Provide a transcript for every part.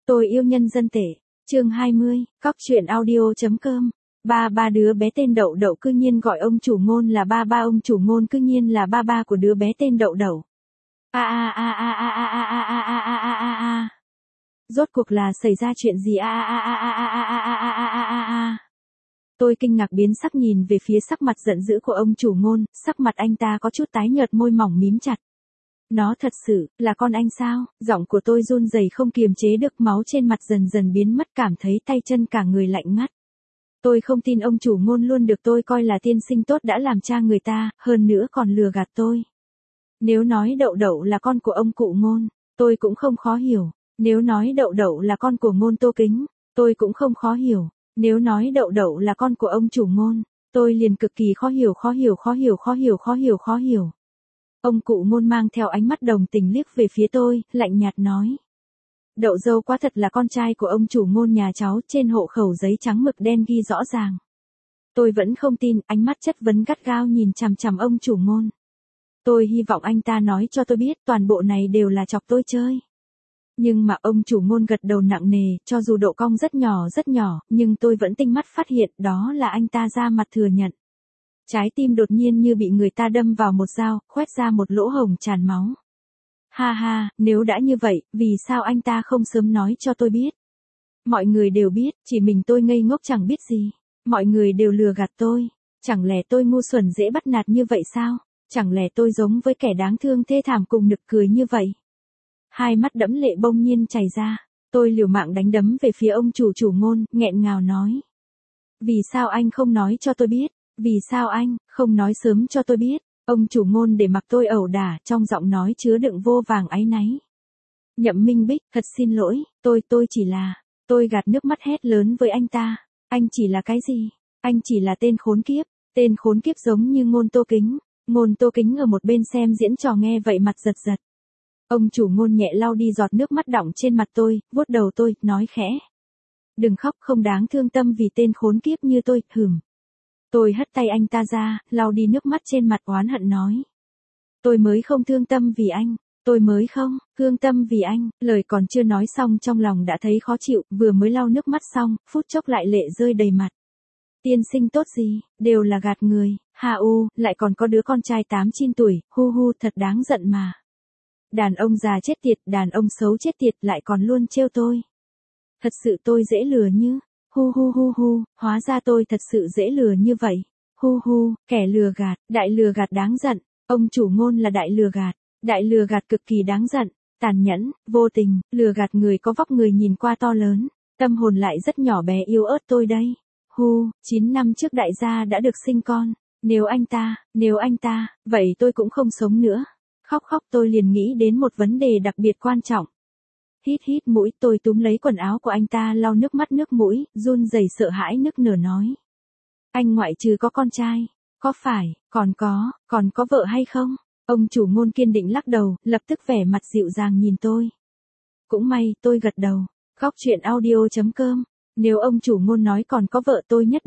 Tôi yêu nhân dân tệ. Chương 20, Cóc truyện audio.com. Ba đứa bé tên Đậu Đậu cư nhiên gọi ông chủ Ngôn là ba, ông chủ Ngôn cư nhiên là ba của đứa bé tên Đậu Đậu. Rốt cuộc là xảy ra chuyện gì? Tôi kinh ngạc biến sắc nhìn về phía sắc mặt giận dữ của ông chủ Ngôn, sắc mặt anh ta có chút tái nhợt, môi mỏng mím chặt. Nó thật sự là con anh sao? Giọng của tôi run rẩy không kiềm chế được, máu trên mặt dần dần biến mất, cảm thấy tay chân cả người lạnh ngắt. Tôi không tin ông chủ Ngôn luôn được tôi coi là tiên sinh tốt đã làm cha người ta, hơn nữa còn lừa gạt tôi. Nếu nói Đậu Đậu là con của ông cụ Ngôn, tôi cũng không khó hiểu. Nếu nói Đậu Đậu là con của Ngôn Tô Kính, tôi cũng không khó hiểu. Nếu nói Đậu Đậu là con của ông chủ Ngôn, tôi liền cực kỳ khó hiểu. Ông cụ Ngôn mang theo ánh mắt đồng tình liếc về phía tôi, lạnh nhạt nói. Đậu dâu quá thật là con trai của ông chủ Ngôn nhà cháu, trên hộ khẩu giấy trắng mực đen ghi rõ ràng. Tôi vẫn không tin, ánh mắt chất vấn gắt gao nhìn chằm chằm ông chủ Ngôn. Tôi hy vọng anh ta nói cho tôi biết toàn bộ này đều là chọc tôi chơi. Nhưng mà ông chủ Ngôn gật đầu nặng nề, cho dù độ cong rất nhỏ, nhưng tôi vẫn tinh mắt phát hiện đó là anh ta ra mặt thừa nhận. Trái tim đột nhiên như bị người ta đâm vào một dao, khoét ra một lỗ hổng tràn máu. Ha, nếu đã như vậy, vì sao anh ta không sớm nói cho tôi biết? Mọi người đều biết, chỉ mình tôi ngây ngốc chẳng biết gì. Mọi người đều lừa gạt tôi. Chẳng lẽ tôi ngu xuẩn dễ bắt nạt như vậy sao? Chẳng lẽ tôi giống với kẻ đáng thương thê thảm cùng nực cười như vậy? Hai mắt đẫm lệ bỗng nhiên chảy ra. Tôi liều mạng đánh đấm về phía ông chủ Ngôn, nghẹn ngào nói. Vì sao anh không nói cho tôi biết? Vì sao anh không nói sớm cho tôi biết? Ông chủ Ngôn để mặc tôi ẩu đả, trong giọng nói chứa đựng vô vàng áy náy. Nhậm Minh Bích, thật xin lỗi, tôi chỉ là, tôi gạt nước mắt hét lớn với anh ta. Anh chỉ là cái gì? Anh chỉ là tên khốn kiếp giống như Ngôn Tô Kính. Ngôn Tô Kính ở một bên xem diễn trò nghe vậy mặt giật giật. Ông chủ Ngôn nhẹ lau đi giọt nước mắt đọng trên mặt tôi, vuốt đầu tôi, nói khẽ. Đừng khóc, không đáng thương tâm vì tên khốn kiếp như tôi, Tôi hất tay anh ta ra, lau đi nước mắt trên mặt, oán hận nói. Tôi mới không thương tâm vì anh, lời còn chưa nói xong trong lòng đã thấy khó chịu, vừa mới lau nước mắt xong, phút chốc lại lệ rơi đầy mặt. Tiên sinh tốt gì, đều là gạt người, lại còn có đứa con trai 8-9 tuổi, thật đáng giận mà. Đàn ông già chết tiệt, đàn ông xấu chết tiệt lại còn luôn trêu tôi. Thật sự tôi dễ lừa như. Hóa ra tôi thật sự dễ lừa như vậy. Kẻ lừa gạt, đại lừa gạt đáng giận. Ông chủ Ngôn là đại lừa gạt cực kỳ đáng giận, tàn nhẫn, vô tình, lừa gạt người có vóc người nhìn qua to lớn, tâm hồn lại rất nhỏ bé yếu ớt tôi đây. 9 năm trước đại gia đã được sinh con, nếu anh ta, vậy tôi cũng không sống nữa. Khóc tôi liền nghĩ đến một vấn đề đặc biệt quan trọng. Hít mũi, tôi túm lấy quần áo của anh ta lau nước mắt nước mũi, run rẩy sợ hãi nức nở nói. Anh ngoại trừ có con trai, có phải, còn có vợ hay không? Ông chủ Ngôn kiên định lắc đầu, lập tức vẻ mặt dịu dàng nhìn tôi. Cũng may, tôi gật đầu. Cóc truyện audio.com. Nếu ông chủ Ngôn nói còn có vợ tôi nhất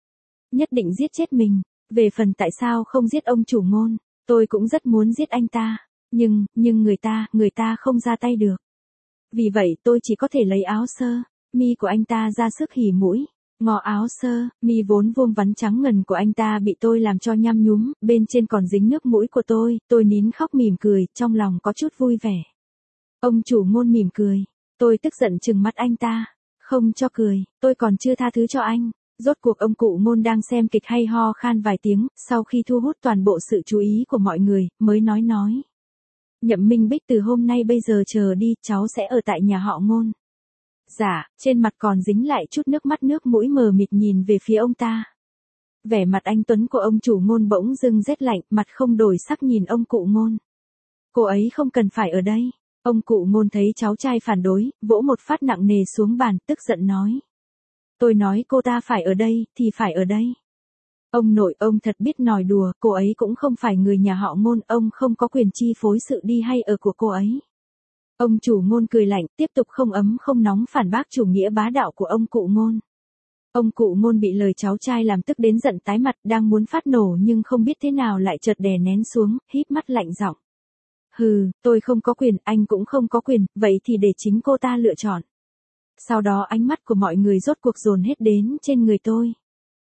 định giết chết mình. Về phần tại sao không giết ông chủ Ngôn, tôi cũng rất muốn giết anh ta. Nhưng người ta không ra tay được. Vì vậy tôi chỉ có thể lấy áo sơ mi của anh ta ra sức hỉ mũi. Ngò áo sơ mi vốn vuông vắn trắng ngần của anh ta bị tôi làm cho nhăm nhúm, bên trên còn dính nước mũi của tôi nín khóc mỉm cười, trong lòng có chút vui vẻ. Ông chủ Ngôn mỉm cười, tôi tức giận trừng mắt anh ta, không cho cười, tôi còn chưa tha thứ cho anh. Rốt cuộc ông cụ Ngôn đang xem kịch hay ho khan vài tiếng, sau khi thu hút toàn bộ sự chú ý của mọi người, mới nói. Nhậm Minh Bích từ hôm nay bây giờ chờ đi, cháu sẽ ở tại nhà họ Ngôn. Dạ, trên mặt còn dính lại chút nước mắt nước mũi mờ mịt nhìn về phía ông ta. Vẻ mặt anh tuấn của ông chủ Ngôn bỗng dưng rét lạnh, mặt không đổi sắc nhìn ông cụ Ngôn. Cô ấy không cần phải ở đây. Ông cụ Ngôn thấy cháu trai phản đối, vỗ một phát nặng nề xuống bàn, tức giận nói. Tôi nói cô ta phải ở đây, thì phải ở đây. Ông nội ông thật biết nói đùa, cô ấy cũng không phải người nhà họ Ngôn, ông không có quyền chi phối sự đi hay ở của cô ấy. Ông chủ Ngôn cười lạnh, tiếp tục không ấm không nóng phản bác chủ nghĩa bá đạo của ông cụ Ngôn. Ông cụ Ngôn bị lời cháu trai làm tức đến giận tái mặt, đang muốn phát nổ nhưng không biết thế nào lại chợt đè nén xuống, híp mắt lạnh giọng. Tôi không có quyền, anh cũng không có quyền, vậy thì để chính cô ta lựa chọn. Sau đó ánh mắt của mọi người rốt cuộc dồn hết đến trên người tôi.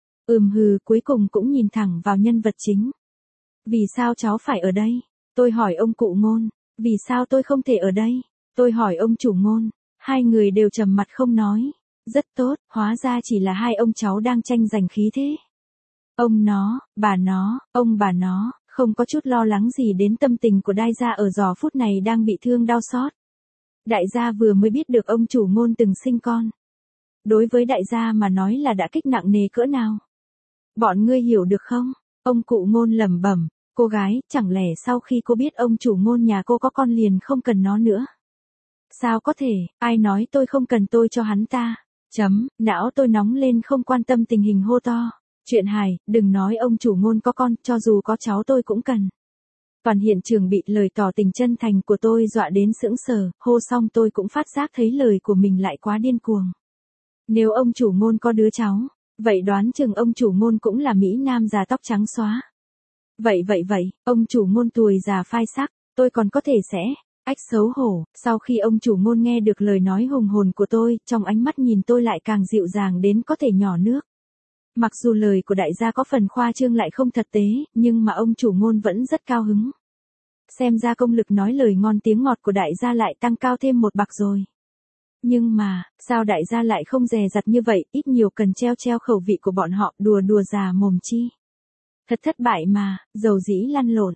Cuối cùng cũng nhìn thẳng vào nhân vật chính. Vì sao cháu phải ở đây? Tôi hỏi ông cụ Ngôn. Vì sao tôi không thể ở đây? Tôi hỏi ông chủ Ngôn. Hai người đều trầm mặt không nói. Rất tốt, hóa ra chỉ là hai ông cháu đang tranh giành khí thế. Ông nó, bà nó, ông bà nó, không có chút lo lắng gì đến tâm tình của đại gia ở giờ phút này đang bị thương đau xót. Đại gia vừa mới biết được ông chủ Ngôn từng sinh con. Đối với đại gia mà nói là đã kích nặng nề cỡ nào. Bọn ngươi hiểu được không? Ông cụ Ngôn lẩm bẩm, cô gái, chẳng lẽ sau khi cô biết ông chủ Ngôn nhà cô có con liền không cần nó nữa? Sao có thể, ai nói tôi không cần tôi cho hắn ta? Não tôi nóng lên không quan tâm tình hình hô to. Chuyện hài, đừng nói ông chủ Ngôn có con, cho dù có cháu tôi cũng cần. Toàn hiện trường bị lời tỏ tình chân thành của tôi dọa đến sững sờ, hô xong tôi cũng phát giác thấy lời của mình lại quá điên cuồng. Nếu ông chủ Ngôn có đứa cháu, vậy đoán chừng ông chủ Ngôn cũng là Mỹ Nam già tóc trắng xóa. Vậy, ông chủ Ngôn tuổi già phai sắc, tôi còn có thể sẽ, ách xấu hổ, sau khi ông chủ Ngôn nghe được lời nói hùng hồn của tôi, trong ánh mắt nhìn tôi lại càng dịu dàng đến có thể nhỏ nước. Mặc dù lời của đại gia có phần khoa trương lại không thực tế, nhưng mà ông chủ Ngôn vẫn rất cao hứng. Xem ra công lực nói lời ngon tiếng ngọt của đại gia lại tăng cao thêm một bậc rồi. Nhưng mà, sao đại gia lại không dè dặt như vậy, ít nhiều cần treo khẩu vị của bọn họ, đùa già mồm chi. Thật thất bại mà, dầu dĩ lăn lộn,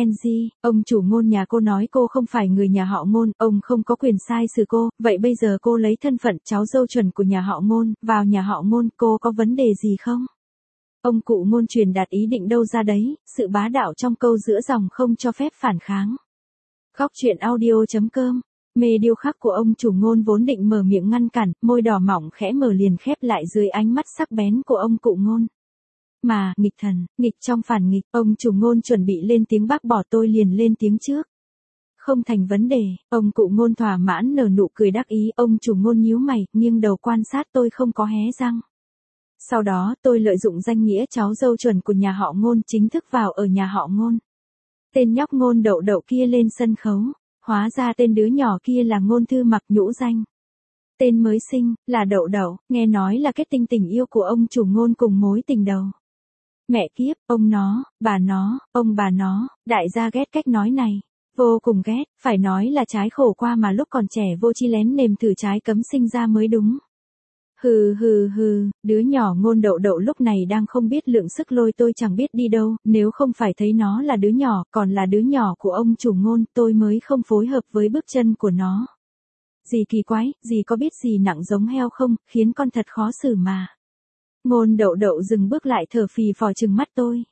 ông chủ Ngôn nhà cô nói cô không phải người nhà họ Ngôn, ông không có quyền sai xử cô, vậy bây giờ cô lấy thân phận cháu dâu chuẩn của nhà họ Ngôn, vào nhà họ Ngôn, cô có vấn đề gì không? Ông cụ Ngôn truyền đạt ý định đâu ra đấy, sự bá đạo trong câu giữa dòng không cho phép phản kháng. Góc truyện audio.com. Mê điêu khắc của ông chủ Ngôn vốn định mở miệng ngăn cản, môi đỏ mỏng khẽ mở liền khép lại dưới ánh mắt sắc bén của ông cụ Ngôn. Mà, nghịch thần, nghịch trong phản nghịch, ông chủ Ngôn chuẩn bị lên tiếng bác bỏ tôi liền lên tiếng trước. Không thành vấn đề, ông cụ Ngôn thỏa mãn nở nụ cười đắc ý, ông chủ Ngôn nhíu mày, nghiêng đầu quan sát tôi không có hé răng. Sau đó, tôi lợi dụng danh nghĩa cháu dâu chuẩn của nhà họ Ngôn chính thức vào ở nhà họ Ngôn. Tên nhóc Ngôn Đậu Đậu kia lên sân khấu, hóa ra tên đứa nhỏ kia là Ngôn Thư Mặc nhũ danh. Tên mới sinh, là Đậu Đậu, nghe nói là kết tinh tình yêu của ông chủ Ngôn cùng mối tình đầu. Mẹ kiếp, ông nó, bà nó, ông bà nó, đại gia ghét cách nói này. Vô cùng ghét, phải nói là trái khổ qua mà lúc còn trẻ vô chi lén nếm thử trái cấm sinh ra mới đúng. Hừ, đứa nhỏ Ngôn Đậu Đậu lúc này đang không biết lượng sức lôi tôi chẳng biết đi đâu, nếu không phải thấy nó là đứa nhỏ, còn là đứa nhỏ của ông chủ Ngôn, tôi mới không phối hợp với bước chân của nó. Gì kỳ quái, gì có biết gì nặng giống heo không, khiến con thật khó xử mà. Ngôn Đậu Đậu dừng bước lại thở phì phò trừng mắt tôi.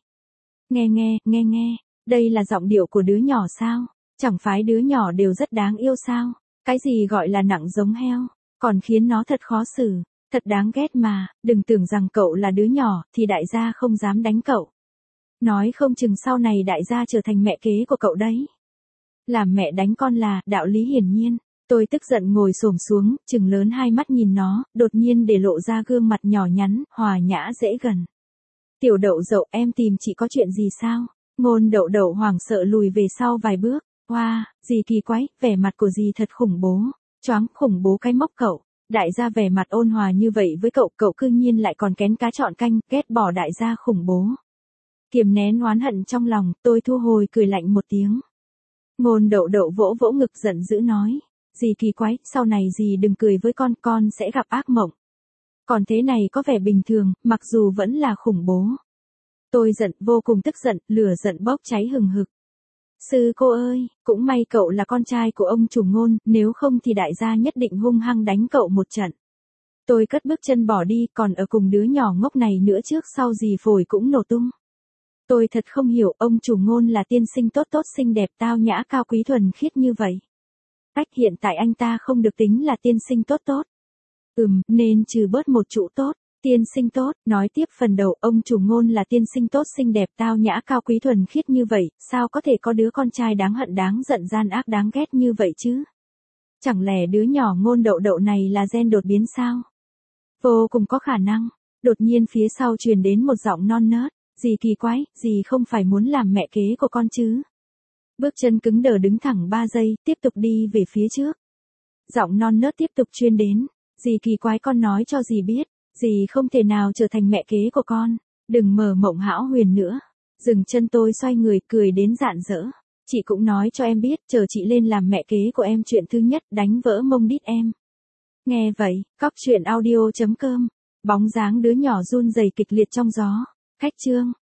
Nghe, đây là giọng điệu của đứa nhỏ sao? Chẳng phải đứa nhỏ đều rất đáng yêu sao? Cái gì gọi là nặng giống heo, còn khiến nó thật khó xử, thật đáng ghét mà, đừng tưởng rằng cậu là đứa nhỏ thì đại gia không dám đánh cậu. Nói không chừng sau này đại gia trở thành mẹ kế của cậu đấy. Làm mẹ đánh con là đạo lý hiển nhiên. Tôi tức giận ngồi xổm xuống, trừng lớn hai mắt nhìn nó, đột nhiên để lộ ra gương mặt nhỏ nhắn, hòa nhã dễ gần. Tiểu Đậu Dậu, em tìm chị có chuyện gì sao? Ngôn Đậu Đậu hoảng sợ lùi về sau vài bước. Wow, gì kỳ quái, vẻ mặt của dì thật khủng bố. Choáng, khủng bố cái mốc cậu. Đại gia vẻ mặt ôn hòa như vậy với cậu, cậu cư nhiên lại còn kén cá chọn canh, ghét bỏ đại gia khủng bố. Kiềm nén oán hận trong lòng, tôi thu hồi cười lạnh một tiếng. Ngôn Đậu Đậu vỗ vỗ ngực giận dữ nói. Dì kỳ quái, sau này dì đừng cười với con sẽ gặp ác mộng. Còn thế này có vẻ bình thường, mặc dù vẫn là khủng bố. Tôi giận, vô cùng tức giận, lửa giận bốc cháy hừng hực. Sư cô ơi, cũng may cậu là con trai của ông chủ Ngôn, nếu không thì đại gia nhất định hung hăng đánh cậu một trận. Tôi cất bước chân bỏ đi, còn ở cùng đứa nhỏ ngốc này nữa trước sau gì phổi cũng nổ tung. Tôi thật không hiểu, ông chủ Ngôn là tiên sinh tốt xinh đẹp tao nhã cao quý thuần khiết như vậy. Hiện tại anh ta không được tính là tiên sinh tốt. Nên trừ bớt một chữ tốt. Tiên sinh tốt, nói tiếp phần đầu, ông chủ Ngôn là tiên sinh tốt xinh đẹp tao nhã cao quý thuần khiết như vậy, sao có thể có đứa con trai đáng hận đáng giận gian ác đáng ghét như vậy chứ? Chẳng lẽ đứa nhỏ Ngôn Đậu Đậu này là gen đột biến sao? Vô cùng có khả năng. Đột nhiên phía sau truyền đến một giọng non nớt, gì kỳ quái, gì không phải muốn làm mẹ kế của con chứ? Bước chân cứng đờ đứng thẳng 3 giây, tiếp tục đi về phía trước. Giọng non nớt tiếp tục truyền đến, Dì kỳ quái con nói cho dì biết, dì không thể nào trở thành mẹ kế của con. Đừng mở mộng hão huyền nữa. Dừng chân tôi xoay người cười đến rạng rỡ. Chị cũng nói cho em biết, chờ chị lên làm mẹ kế của em chuyện thứ nhất đánh vỡ mông đít em. Nghe vậy, cóc truyện audio.com. Bóng dáng đứa nhỏ run rẩy kịch liệt trong gió. Khách chương.